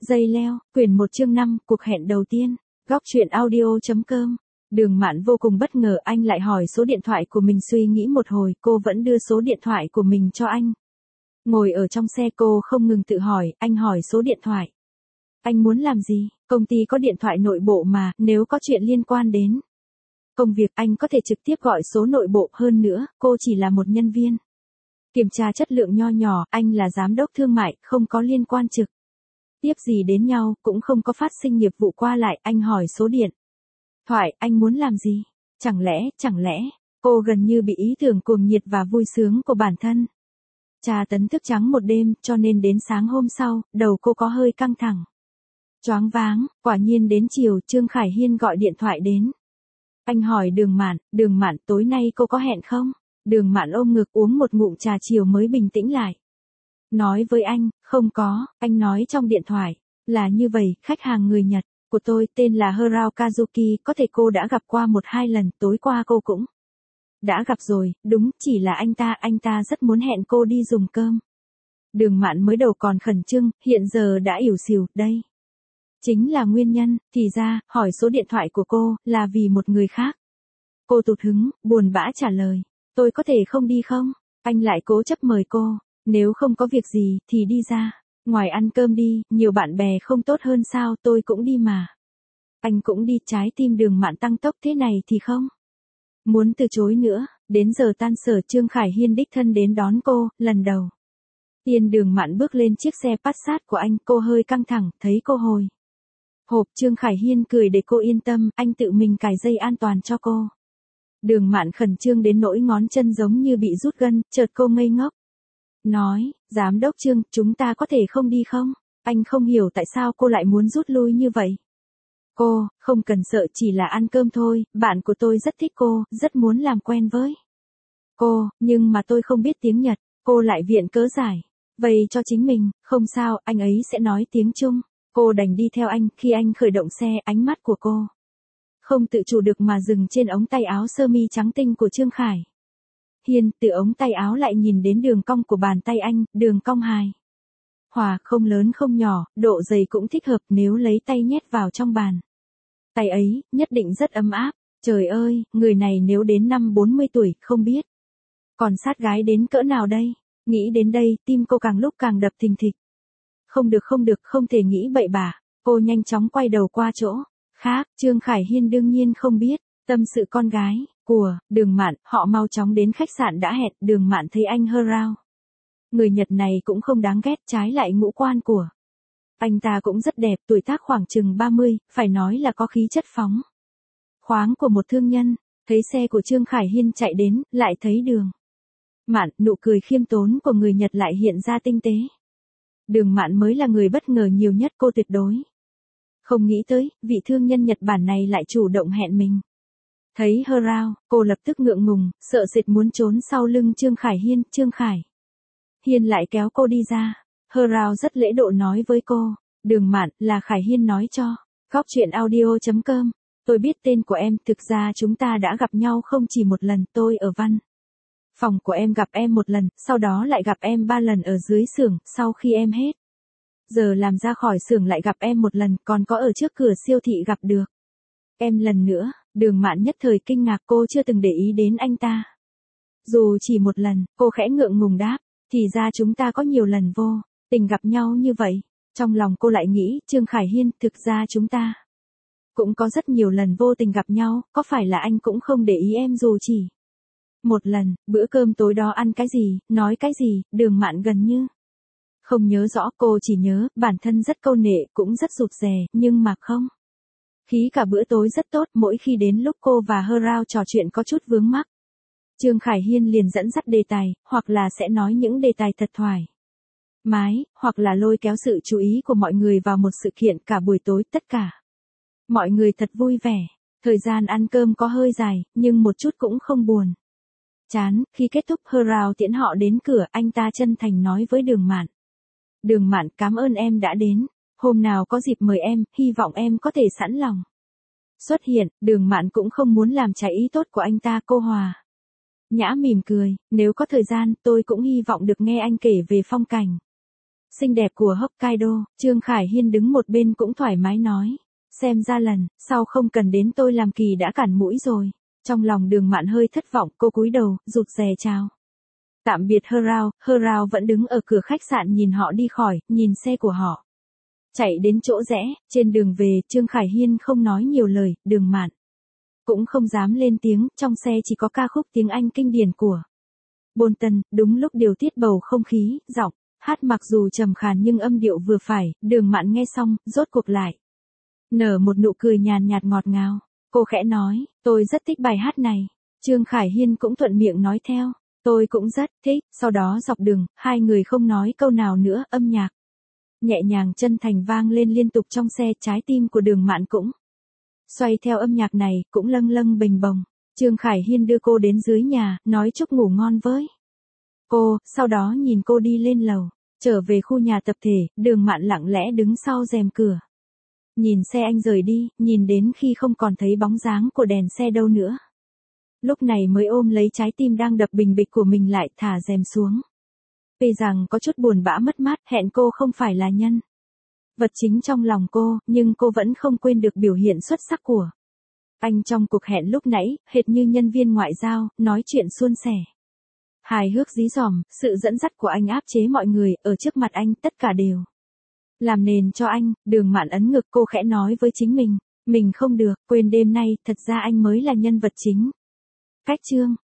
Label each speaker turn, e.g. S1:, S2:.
S1: Dây leo, quyển 1 chương 5, cuộc hẹn đầu tiên. Góc truyện audio.com. Đường Mạn vô cùng bất ngờ anh lại hỏi số điện thoại của mình, suy nghĩ một hồi cô vẫn đưa số điện thoại của mình cho anh. Ngồi ở trong xe cô không ngừng tự hỏi, anh hỏi số điện thoại. Anh muốn làm gì? Công ty có điện thoại nội bộ mà, nếu có chuyện liên quan đến công việc anh có thể trực tiếp gọi số nội bộ, hơn nữa, cô chỉ là một nhân viên kiểm tra chất lượng nho nhỏ, anh là giám đốc thương mại, không có liên quan trực tiếp gì đến nhau, cũng không có phát sinh nghiệp vụ qua lại, anh hỏi số điện thoại, anh muốn làm gì? Chẳng lẽ, cô gần như bị ý tưởng cuồng nhiệt và vui sướng của bản thân tra tấn thức trắng một đêm, cho nên đến sáng hôm sau, đầu cô có hơi căng thẳng, choáng váng. Quả nhiên đến chiều, Trương Khải Hiên gọi điện thoại đến. Anh hỏi Đường Mạn, tối nay cô có hẹn không? Đường Mạn ôm ngực uống một ngụm trà chiều mới bình tĩnh lại. Nói với anh, không có, anh nói trong điện thoại. Là như vậy, khách hàng người Nhật của tôi tên là Hirao Kazuki, có thể cô đã gặp qua 1-2 lần, tối qua cô cũng đã gặp rồi, đúng, chỉ là anh ta rất muốn hẹn cô đi dùng cơm. Đường Mạn mới đầu còn khẩn trương, hiện giờ đã ỉu xìu, đây chính là nguyên nhân, thì ra, hỏi số điện thoại của cô, là vì một người khác. Cô tụt hứng, buồn bã trả lời, tôi có thể không đi không? Anh lại cố chấp mời cô, nếu không có việc gì, thì đi ra ngoài ăn cơm đi, nhiều bạn bè không tốt hơn sao, tôi cũng đi mà. Anh cũng đi, trái tim Đường Mạn tăng tốc, thế này thì không muốn từ chối nữa. Đến giờ tan sở, Trương Khải Hiên đích thân đến đón cô, lần đầu tiên Đường Mạn bước lên chiếc xe Passat của anh, cô hơi căng thẳng, thấy cô hồi hộp, Trương Khải Hiên cười để cô yên tâm, anh tự mình cài dây an toàn cho cô. Đường Mạn khẩn trương đến nỗi ngón chân giống như bị rút gân, chợt cô ngây ngốc. Nói, giám đốc Trương, chúng ta có thể không đi không? Anh không hiểu tại sao cô lại muốn rút lui như vậy. Cô, không cần sợ, chỉ là ăn cơm thôi, bạn của tôi rất thích cô, rất muốn làm quen với cô, nhưng mà tôi không biết tiếng Nhật, cô lại viện cớ giải vậy cho chính mình, không sao, anh ấy sẽ nói tiếng Trung. Cô đành đi theo anh, khi anh khởi động xe, ánh mắt của cô không tự chủ được mà dừng trên ống tay áo sơ mi trắng tinh của Trương Khải Hiên, từ ống tay áo lại nhìn đến đường cong của bàn tay anh, đường cong hài hòa, không lớn không nhỏ, độ dày cũng thích hợp, nếu lấy tay nhét vào trong bàn tay ấy, nhất định rất ấm áp. Trời ơi, người này nếu đến năm 40 tuổi, không biết còn sát gái đến cỡ nào đây. Nghĩ đến đây, tim cô càng lúc càng đập thình thịch. Không được, không thể nghĩ bậy bạ. Cô nhanh chóng quay đầu qua chỗ khác. Trương Khải Hiên đương nhiên không biết tâm sự con gái của Đường Mạn, họ mau chóng đến khách sạn đã hẹn. Đường Mạn thấy anh Hirao, người Nhật này cũng không đáng ghét, trái lại ngũ quan của anh ta cũng rất đẹp, tuổi tác khoảng chừng 30, phải nói là có khí chất phóng khoáng của một thương nhân. Thấy xe của Trương Khải Hiên chạy đến, lại thấy Đường Mạn, nụ cười khiêm tốn của người Nhật lại hiện ra tinh tế. Đường Mạn mới là người bất ngờ nhiều nhất, cô tuyệt đối không nghĩ tới, vị thương nhân Nhật Bản này lại chủ động hẹn mình. Thấy Hirao, cô lập tức ngượng ngùng, sợ sệt muốn trốn sau lưng Trương Khải Hiên. Trương Khải Hiên lại kéo cô đi ra. Hirao rất lễ độ nói với cô, Đường Mạn, là Khải Hiên nói cho. Góc truyện audio.com. Tôi biết tên của em, thực ra chúng ta đã gặp nhau không chỉ một lần, tôi ở văn phòng của em gặp em một lần, sau đó lại gặp em 3 lần ở dưới xưởng, sau khi em hết giờ làm ra khỏi xưởng lại gặp em một lần, còn có ở trước cửa siêu thị gặp được em lần nữa. Đường Mạn nhất thời kinh ngạc, cô chưa từng để ý đến anh ta. Dù chỉ một lần, cô khẽ ngượng ngùng đáp, thì ra chúng ta có nhiều lần vô tình gặp nhau như vậy. Trong lòng cô lại nghĩ, Trương Khải Hiên, thực ra chúng ta cũng có rất nhiều lần vô tình gặp nhau, có phải là anh cũng không để ý em dù chỉ một lần. Bữa cơm tối đó ăn cái gì, nói cái gì, Đường Mạn gần như không nhớ rõ, cô chỉ nhớ, bản thân rất câu nệ, cũng rất rụt rè, nhưng mà không khí cả bữa tối rất tốt, mỗi khi đến lúc cô và Hirao trò chuyện có chút vướng mắc, Trương Khải Hiên liền dẫn dắt đề tài, hoặc là sẽ nói những đề tài thật thoải mái, hoặc là lôi kéo sự chú ý của mọi người vào một sự kiện. Cả buổi tối, tất cả mọi người thật vui vẻ. Thời gian ăn cơm có hơi dài, nhưng một chút cũng không buồn chán. Khi kết thúc, Hirao tiễn họ đến cửa, anh ta chân thành nói với Đường Mạn, Đường Mạn, cảm ơn em đã đến. Hôm nào có dịp mời em, hy vọng em có thể sẵn lòng xuất hiện. Đường Mạn cũng không muốn làm trái ý tốt của anh ta, cô hòa nhã mỉm cười, nếu có thời gian, tôi cũng hy vọng được nghe anh kể về phong cảnh xinh đẹp của Hokkaido. Trương Khải Hiên đứng một bên cũng thoải mái nói. Xem ra lần sau không cần đến tôi làm kỳ đã cản mũi rồi. Trong lòng Đường Mạn hơi thất vọng, cô cúi đầu, rụt rè chào. Tạm biệt Hơ Rao vẫn đứng ở cửa khách sạn nhìn họ đi khỏi, nhìn xe của họ chạy đến chỗ rẽ. Trên đường về, Trương Khải Hiên không nói nhiều lời, Đường Mạn cũng không dám lên tiếng, trong xe chỉ có ca khúc tiếng Anh kinh điển của Bolton. Đúng lúc điều tiết bầu không khí, giọng hát mặc dù trầm khàn nhưng âm điệu vừa phải. Đường Mạn nghe xong, rốt cuộc lại nở một nụ cười nhàn nhạt ngọt ngào. Cô khẽ nói, tôi rất thích bài hát này. Trương Khải Hiên cũng thuận miệng nói theo, tôi cũng rất thích. Sau đó dọc đường, hai người không nói câu nào nữa, âm nhạc nhẹ nhàng chân thành vang lên liên tục trong xe. Trái tim của Đường Mạn cũng xoay theo âm nhạc này, cũng lâng lâng bềnh bồng. Trương Khải Hiên đưa cô đến dưới nhà, nói chúc ngủ ngon với cô, sau đó nhìn cô đi lên lầu. Trở về khu nhà tập thể, Đường Mạn lặng lẽ đứng sau rèm cửa. Nhìn xe anh rời đi, nhìn đến khi không còn thấy bóng dáng của đèn xe đâu nữa. Lúc này mới ôm lấy trái tim đang đập bình bịch của mình lại, thả rèm xuống. Tuy rằng có chút buồn bã mất mát, hẹn cô không phải là nhân vật chính trong lòng cô, nhưng cô vẫn không quên được biểu hiện xuất sắc của anh trong cuộc hẹn lúc nãy, hệt như nhân viên ngoại giao, nói chuyện suôn sẻ, hài hước dí dỏm. Sự dẫn dắt của anh áp chế mọi người, ở trước mặt anh tất cả đều làm nền cho anh. Đường Mạn ấn ngực, cô khẽ nói với chính mình không được, quên đêm nay, thật ra anh mới là nhân vật chính. Cách chương